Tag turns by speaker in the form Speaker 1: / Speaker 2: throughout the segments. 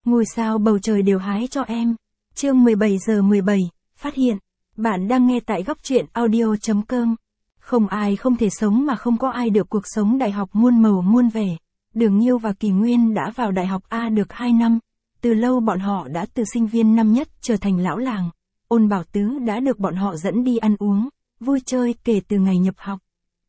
Speaker 1: ngôi sao bầu trời đều hái cho em. Chương 17 giờ 17, phát hiện. Bạn đang nghe tại góc truyện audio.com. Không ai không thể sống mà không có ai được cuộc sống đại học muôn màu muôn vẻ. Đường Nhiêu và Kỳ Nguyên đã vào đại học A được 2 năm. Từ lâu bọn họ đã từ sinh viên năm nhất trở thành lão làng. Ôn Bảo Tứ đã được bọn họ dẫn đi ăn uống, vui chơi kể từ ngày nhập học.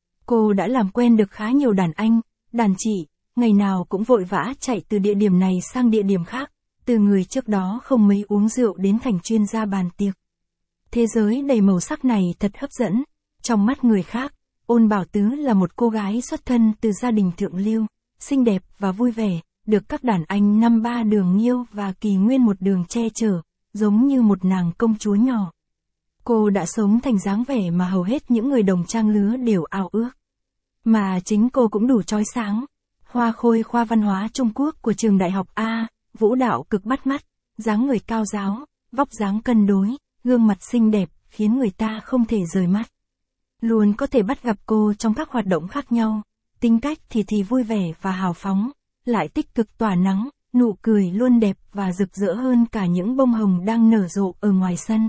Speaker 1: Cô đã làm quen được khá nhiều đàn anh, đàn chị, ngày nào cũng vội vã chạy từ địa điểm này sang địa điểm khác, từ người trước đó không mấy uống rượu đến thành chuyên gia bàn tiệc. Thế giới đầy màu sắc này thật hấp dẫn, trong mắt người khác, Ôn Bảo Tứ là một cô gái xuất thân từ gia đình thượng lưu, xinh đẹp và vui vẻ, được các đàn anh năm ba Đường Nhiêu và Kỳ Nguyên một đường che chở, giống như một nàng công chúa nhỏ. Cô đã sống thành dáng vẻ mà hầu hết những người đồng trang lứa đều ao ước. Mà chính cô cũng đủ chói sáng. Hoa khôi khoa văn hóa Trung Quốc của trường đại học A, vũ đạo cực bắt mắt, dáng người cao ráo, vóc dáng cân đối, gương mặt xinh đẹp, khiến người ta không thể rời mắt. Luôn có thể bắt gặp cô trong các hoạt động khác nhau, tính cách thì vui vẻ và hào phóng, lại tích cực tỏa nắng, nụ cười luôn đẹp và rực rỡ hơn cả những bông hồng đang nở rộ ở ngoài sân.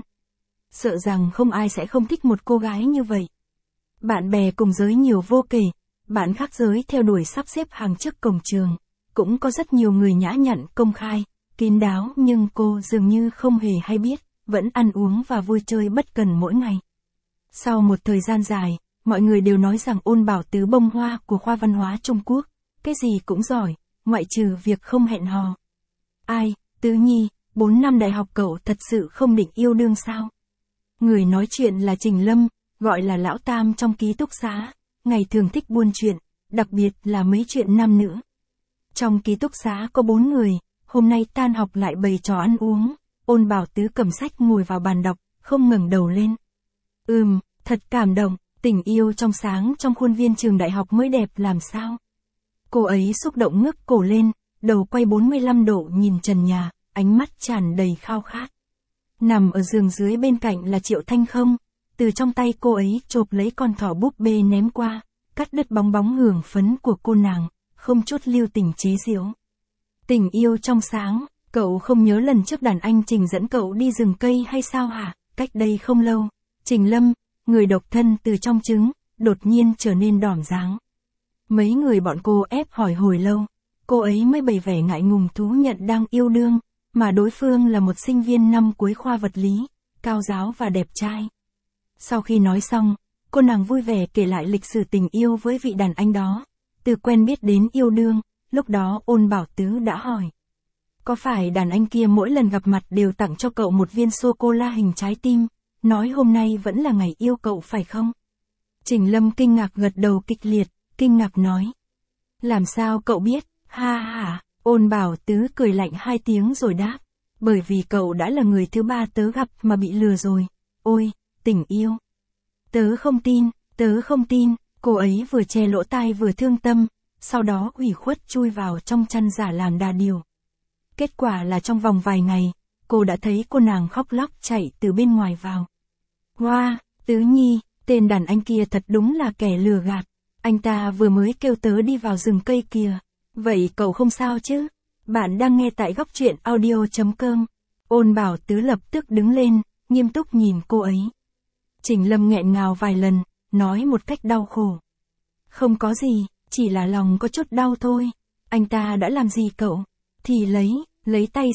Speaker 1: Sợ rằng không ai sẽ không thích một cô gái như vậy. Bạn bè cùng giới nhiều vô kể, bạn khác giới theo đuổi sắp xếp hàng trước cổng trường, cũng có rất nhiều người nhã nhặn công khai, kín đáo, nhưng cô dường như không hề hay biết, vẫn ăn uống và vui chơi bất cần mỗi ngày. Sau một thời gian dài, mọi người đều nói rằng Ôn Bảo Tứ bông hoa của khoa văn hóa Trung Quốc, cái gì cũng giỏi, ngoại trừ việc không hẹn hò. Ai, Tứ Nhi, 4 năm đại học cậu thật sự không định yêu đương sao? Người nói chuyện là Trình Lâm, gọi là Lão Tam trong ký túc xá, ngày thường thích buôn chuyện, đặc biệt là mấy chuyện nam nữ. Trong ký túc xá có 4 người, hôm nay tan học lại bày trò ăn uống, Ôn Bảo Tứ cầm sách ngồi vào bàn đọc, không ngẩng đầu lên. Thật cảm động, tình yêu trong sáng trong khuôn viên trường đại học mới đẹp làm sao. Cô ấy xúc động ngước cổ lên, đầu quay 45 độ nhìn trần nhà, ánh mắt tràn đầy khao khát. Nằm ở giường dưới bên cạnh là Triệu Thanh Không, từ trong tay cô ấy chộp lấy con thỏ búp bê ném qua, cắt đứt bóng bóng hưởng phấn của cô nàng, không chút lưu tình chế giễu. Tình yêu trong sáng, cậu không nhớ lần trước đàn anh Trình dẫn cậu đi rừng cây hay sao hả? Cách đây không lâu, Trình Lâm, người độc thân từ trong trứng, đột nhiên trở nên đỏm dáng. Mấy người bọn cô ép hỏi hồi lâu, cô ấy mới bày vẻ ngại ngùng thú nhận đang yêu đương, mà đối phương là một sinh viên năm cuối khoa vật lý, cao ráo và đẹp trai. Sau khi nói xong, cô nàng vui vẻ kể lại lịch sử tình yêu với vị đàn anh đó, từ quen biết đến yêu đương, lúc đó Ôn Bảo Tứ đã hỏi. Có phải đàn anh kia mỗi lần gặp mặt đều tặng cho cậu một viên sô-cô-la hình trái tim, nói hôm nay vẫn là ngày yêu cậu phải không? Trình Lâm kinh ngạc gật đầu kịch liệt, kinh ngạc nói. Làm sao cậu biết, ha ha, Ôn Bảo Tứ cười lạnh 2 tiếng rồi đáp. Bởi vì cậu đã là người thứ 3 tớ gặp mà bị lừa rồi. Ôi, tình yêu. Tớ không tin, cô ấy vừa che lỗ tai vừa thương tâm, sau đó ủy khuất chui vào trong chăn giả làm đà điểu. Kết quả là trong vòng vài ngày, cô đã thấy cô nàng khóc lóc chạy từ bên ngoài vào. Wow, Tứ Nhi, tên đàn anh kia thật đúng là kẻ lừa gạt. Anh ta vừa mới kêu tớ đi vào rừng cây kìa. Vậy cậu không sao chứ? Bạn đang nghe tại góc truyện audio.com. Ôn Bảo Tứ lập tức đứng lên, nghiêm túc nhìn cô ấy. Trình Lâm nghẹn ngào vài lần, nói một cách đau khổ. Không có gì, chỉ là lòng có chút đau thôi. Anh ta đã làm gì cậu? Thì lấy tay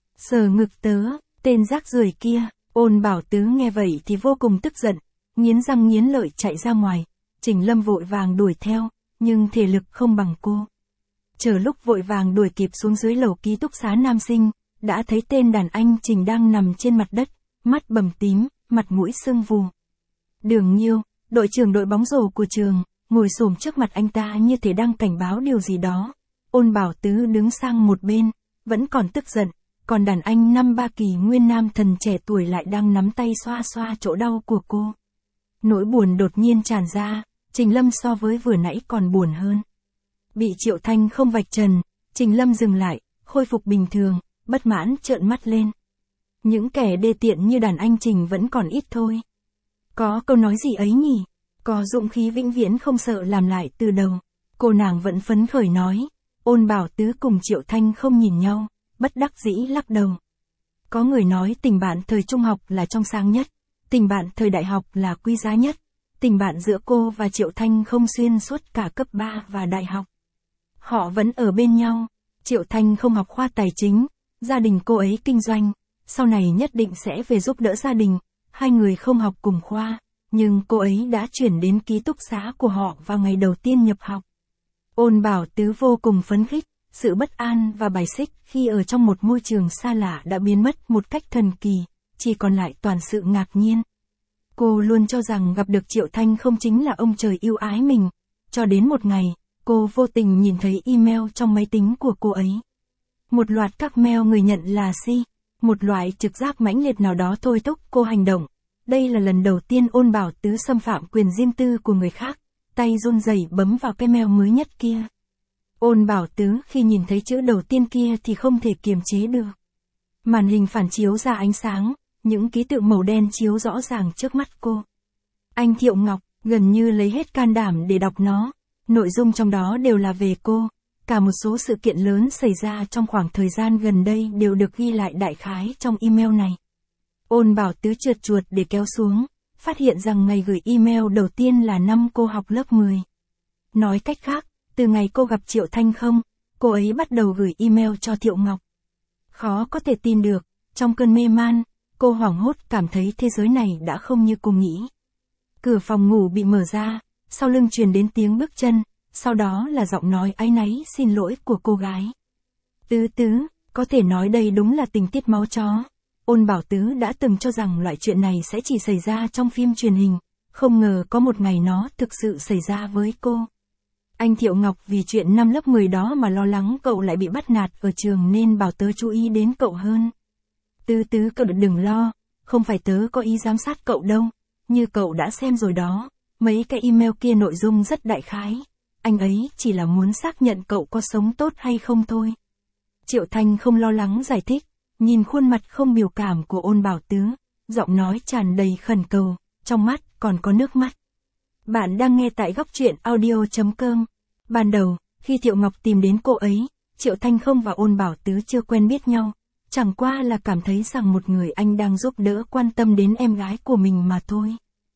Speaker 1: sờ ngực tớ, tên rác rưởi kia. Ôn Bảo Tứ nghe vậy thì vô cùng tức giận, nghiến răng nghiến lợi chạy ra ngoài. Trình Lâm vội vàng đuổi theo, nhưng thể lực không bằng cô. Chờ lúc vội vàng đuổi kịp xuống dưới lầu ký túc xá nam sinh, đã thấy tên đàn anh Trình đang nằm trên mặt đất, mắt bầm tím, mặt mũi sưng vù. Đường Nhiêu, đội trưởng đội bóng rổ của trường, ngồi xổm trước mặt anh ta như thể đang cảnh báo điều gì đó. Ôn Bảo Tứ đứng sang một bên, vẫn còn tức giận, còn đàn anh năm ba Kỳ Nguyên nam thần trẻ tuổi lại đang nắm tay xoa xoa chỗ đau của cô. Nỗi buồn đột nhiên tràn ra, Trình Lâm so với vừa nãy còn buồn hơn. Bị Triệu Thanh không vạch trần, Trình Lâm dừng lại, khôi phục bình thường, bất mãn trợn mắt lên. Những kẻ đê tiện như đàn anh Trình vẫn còn ít thôi. Có câu nói gì ấy nhỉ? Có dũng khí vĩnh viễn không sợ làm lại từ đầu. Cô nàng vẫn phấn khởi nói. Ôn Bảo Tứ cùng Triệu Thanh không nhìn nhau, bất đắc dĩ lắc đầu. Có người nói tình bạn thời trung học là trong sáng nhất, tình bạn thời đại học là quý giá nhất, tình bạn giữa cô và Triệu Thanh không xuyên suốt cả cấp 3 và đại học. Họ vẫn ở bên nhau, Triệu Thanh không học khoa tài chính, gia đình cô ấy kinh doanh, sau này nhất định sẽ về giúp đỡ gia đình, hai người không học cùng khoa, nhưng cô ấy đã chuyển đến ký túc xá của họ vào ngày đầu tiên nhập học. Ôn Bảo Tứ vô cùng phấn khích, sự bất an và bài xích khi ở trong một môi trường xa lạ đã biến mất một cách thần kỳ, chỉ còn lại toàn sự ngạc nhiên. Cô luôn cho rằng gặp được Triệu Thanh không chính là ông trời yêu ái mình, cho đến một ngày, cô vô tình nhìn thấy email trong máy tính của cô ấy. Một loạt các mail người nhận là Si, một loại trực giác mãnh liệt nào đó thôi thúc cô hành động. Đây là lần đầu tiên Ôn Bảo Tứ xâm phạm quyền riêng tư của người khác, tay run rẩy bấm vào cái mail mới nhất kia. Ôn Bảo Tứ khi nhìn thấy chữ đầu tiên kia thì không thể kiềm chế được. Màn hình phản chiếu ra ánh sáng, những ký tự màu đen chiếu rõ ràng trước mắt cô. Anh Thiệu Ngọc gần như lấy hết can đảm để đọc nó. Nội dung trong đó đều là về cô. Cả một số sự kiện lớn xảy ra trong khoảng thời gian gần đây đều được ghi lại đại khái trong email này. Ôn Bảo Tứ trượt chuột để kéo xuống, phát hiện rằng ngày gửi email đầu tiên là năm cô học lớp 10. Nói cách khác, từ ngày cô gặp Triệu Thanh không, cô ấy bắt đầu gửi email cho Thiệu Ngọc. Khó có thể tin được, trong cơn mê man, cô hoảng hốt cảm thấy thế giới này đã không như cô nghĩ. Cửa phòng ngủ bị mở ra, sau lưng truyền đến tiếng bước chân, sau đó là giọng nói áy náy xin lỗi của cô gái. Tứ Tứ, có thể nói đây đúng là tình tiết máu chó. Ôn Bảo Tứ đã từng cho rằng loại chuyện này sẽ chỉ xảy ra trong phim truyền hình, không ngờ có một ngày nó thực sự xảy ra với cô. Anh Thiệu Ngọc vì chuyện năm lớp 10 đó mà lo lắng cậu lại bị bắt nạt ở trường nên bảo tớ chú ý đến cậu hơn. Tứ Tứ cậu đừng lo, không phải tớ có ý giám sát cậu đâu, như cậu đã xem rồi đó, mấy cái email kia nội dung rất đại khái, anh ấy chỉ là muốn xác nhận cậu có sống tốt hay không thôi. Triệu Thanh không lo lắng giải thích, nhìn khuôn mặt không biểu cảm của Ôn Bảo Tứ, giọng nói tràn đầy khẩn cầu, trong mắt còn có nước mắt. Bạn đang nghe tại góc truyện audio.com. Ban đầu, khi Thiệu Ngọc tìm đến cô ấy, Triệu Thanh không và Ôn Bảo Tứ chưa quen biết nhau, chẳng qua là cảm thấy rằng một người anh đang giúp đỡ quan tâm đến em gái của mình mà thôi.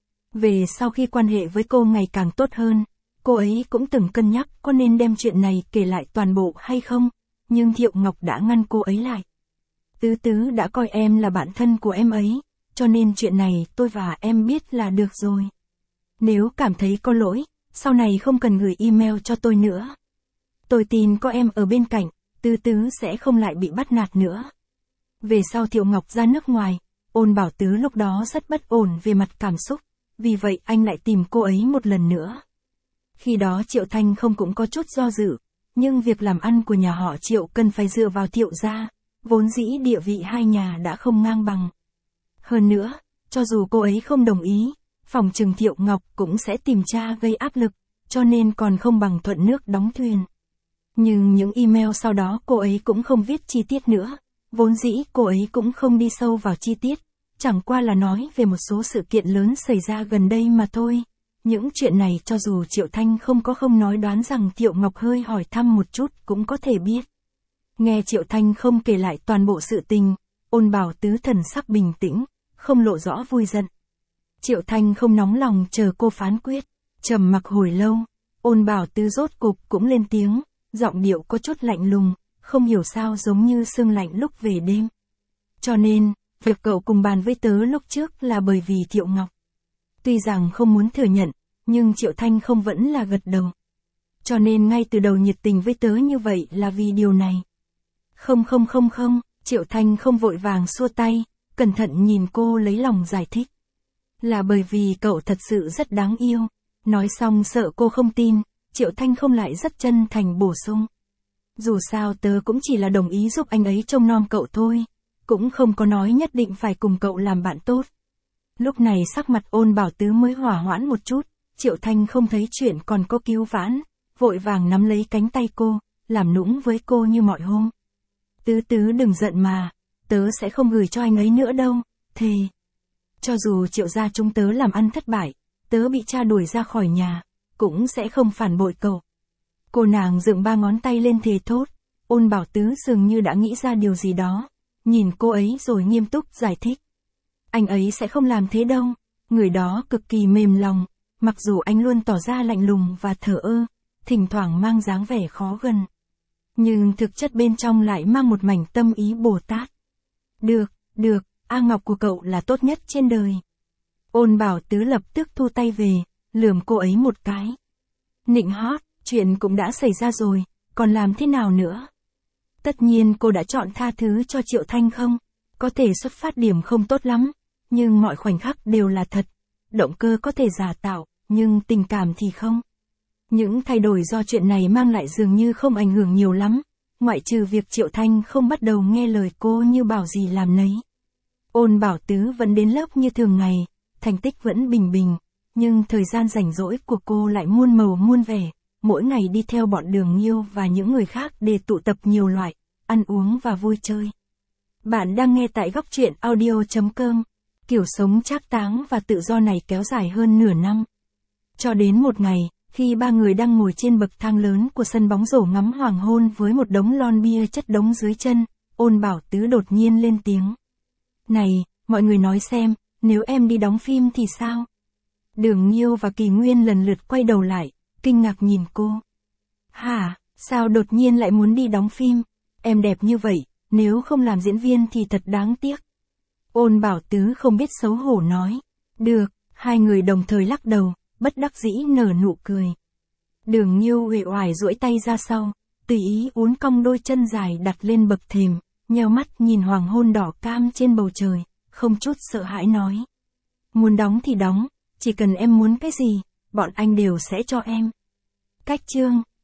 Speaker 1: Về sau khi quan hệ với cô ngày càng tốt hơn, cô ấy cũng từng cân nhắc có nên đem chuyện này kể lại toàn bộ hay không, nhưng Thiệu Ngọc đã ngăn cô ấy lại. Tứ Tứ đã coi em là bạn thân của em ấy, cho nên chuyện này tôi và em biết là được rồi. Nếu cảm thấy có lỗi, sau này không cần gửi email cho tôi nữa. Tôi tin có em ở bên cạnh, Tứ Tứ sẽ không lại bị bắt nạt nữa. Về sau Thiệu Ngọc ra nước ngoài, Ôn Bảo Tứ lúc đó rất bất ổn về mặt cảm xúc, vì vậy anh lại tìm cô ấy một lần nữa. Khi đó Triệu Thanh không cũng có chút do dự, nhưng việc làm ăn của nhà họ Triệu cần phải dựa vào Thiệu gia, vốn dĩ địa vị hai nhà đã không ngang bằng. Hơn nữa, cho dù cô ấy không đồng ý, phòng trừng Thiệu Ngọc cũng sẽ tìm cha gây áp lực, cho nên còn không bằng thuận nước đóng thuyền. Nhưng những email sau đó cô ấy cũng không viết chi tiết nữa, vốn dĩ cô ấy cũng không đi sâu vào chi tiết, chẳng qua là nói về một số sự kiện lớn xảy ra gần đây mà thôi. Những chuyện này cho dù Triệu Thanh không nói đoán rằng Thiệu Ngọc hơi hỏi thăm một chút cũng có thể biết. Nghe Triệu Thanh không kể lại toàn bộ sự tình, Ôn Bảo Tứ thần sắc bình tĩnh, không lộ rõ vui giận. Triệu Thanh không nóng lòng chờ cô phán quyết, trầm mặc hồi lâu, Ôn Bảo Tứ rốt cục cũng lên tiếng, giọng điệu có chút lạnh lùng, không hiểu sao giống như sương lạnh lúc về đêm. Cho nên, việc cậu cùng bàn với tớ lúc trước là bởi vì Thiệu Ngọc. Tuy rằng không muốn thừa nhận, nhưng Triệu Thanh không vẫn là gật đầu. Cho nên ngay từ đầu nhiệt tình với tớ như vậy là vì điều này. Không, Triệu Thanh không vội vàng xua tay, cẩn thận nhìn cô lấy lòng giải thích. Là bởi vì cậu thật sự rất đáng yêu. Nói xong sợ cô không tin, Triệu Thanh không lại rất chân thành bổ sung. Dù sao tớ cũng chỉ là đồng ý giúp anh ấy trông nom cậu thôi, cũng không có nói nhất định phải cùng cậu làm bạn tốt. Lúc này sắc mặt Ôn Bảo Tứ mới hỏa hoãn một chút, Triệu Thanh không thấy chuyện còn có cứu vãn, vội vàng nắm lấy cánh tay cô, làm nũng với cô như mọi hôm. Tứ Tứ đừng giận mà, tớ sẽ không gửi cho anh ấy nữa đâu, thề. Cho dù Triệu gia chúng tớ làm ăn thất bại, tớ bị cha đuổi ra khỏi nhà, cũng sẽ không phản bội cậu. Cô nàng dựng ba ngón tay lên thề thốt, Ôn Bảo Tứ dường như đã nghĩ ra điều gì đó, nhìn cô ấy rồi nghiêm túc giải thích. Anh ấy sẽ không làm thế đâu, người đó cực kỳ mềm lòng, mặc dù anh luôn tỏ ra lạnh lùng và thờ ơ, thỉnh thoảng mang dáng vẻ khó gần. Nhưng thực chất bên trong lại mang một mảnh tâm ý Bồ Tát. Được, A Ngọc của cậu là tốt nhất trên đời. Ôn Bảo Tứ lập tức thu tay về, lườm cô ấy một cái. Nịnh hót, chuyện cũng đã xảy ra rồi, còn làm thế nào nữa? Tất nhiên cô đã chọn tha thứ cho Triệu Thanh không? Có thể xuất phát điểm không tốt lắm, nhưng mọi khoảnh khắc đều là thật. Động cơ có thể giả tạo, nhưng tình cảm thì không. Những thay đổi do chuyện này mang lại dường như không ảnh hưởng nhiều lắm, ngoại trừ việc Triệu Thanh không bắt đầu nghe lời cô như bảo gì làm nấy. Ôn Bảo Tứ vẫn đến lớp như thường ngày, thành tích vẫn bình bình, nhưng thời gian rảnh rỗi của cô lại muôn màu muôn vẻ, mỗi ngày đi theo bọn Đường Nhiêu và những người khác để tụ tập nhiều loại, ăn uống và vui chơi. Bạn đang nghe tại góc truyện audio.com. Kiểu sống trác táng và tự do này kéo dài hơn nửa năm. Cho đến một ngày, khi ba người đang ngồi trên bậc thang lớn của sân bóng rổ ngắm hoàng hôn với một đống lon bia chất đống dưới chân, Ôn Bảo Tứ đột nhiên lên tiếng. Này, mọi người nói xem, nếu em đi đóng phim thì sao? Đường Nhiêu và Kỳ Nguyên lần lượt quay đầu lại, kinh ngạc nhìn cô. Hả, sao đột nhiên lại muốn đi đóng phim? Em đẹp như vậy, nếu không làm diễn viên thì thật đáng tiếc. Ôn Bảo Tứ không biết xấu hổ nói. Được, hai người đồng thời lắc đầu, bất đắc dĩ nở nụ cười. Đường Nhiêu uể oải duỗi tay ra sau, tùy ý uốn cong đôi chân dài đặt lên bậc thềm, nheo mắt nhìn hoàng hôn đỏ cam trên bầu trời, không chút sợ hãi nói. Muốn đóng thì đóng, chỉ cần em muốn cái gì, bọn anh đều sẽ cho em. Cách chương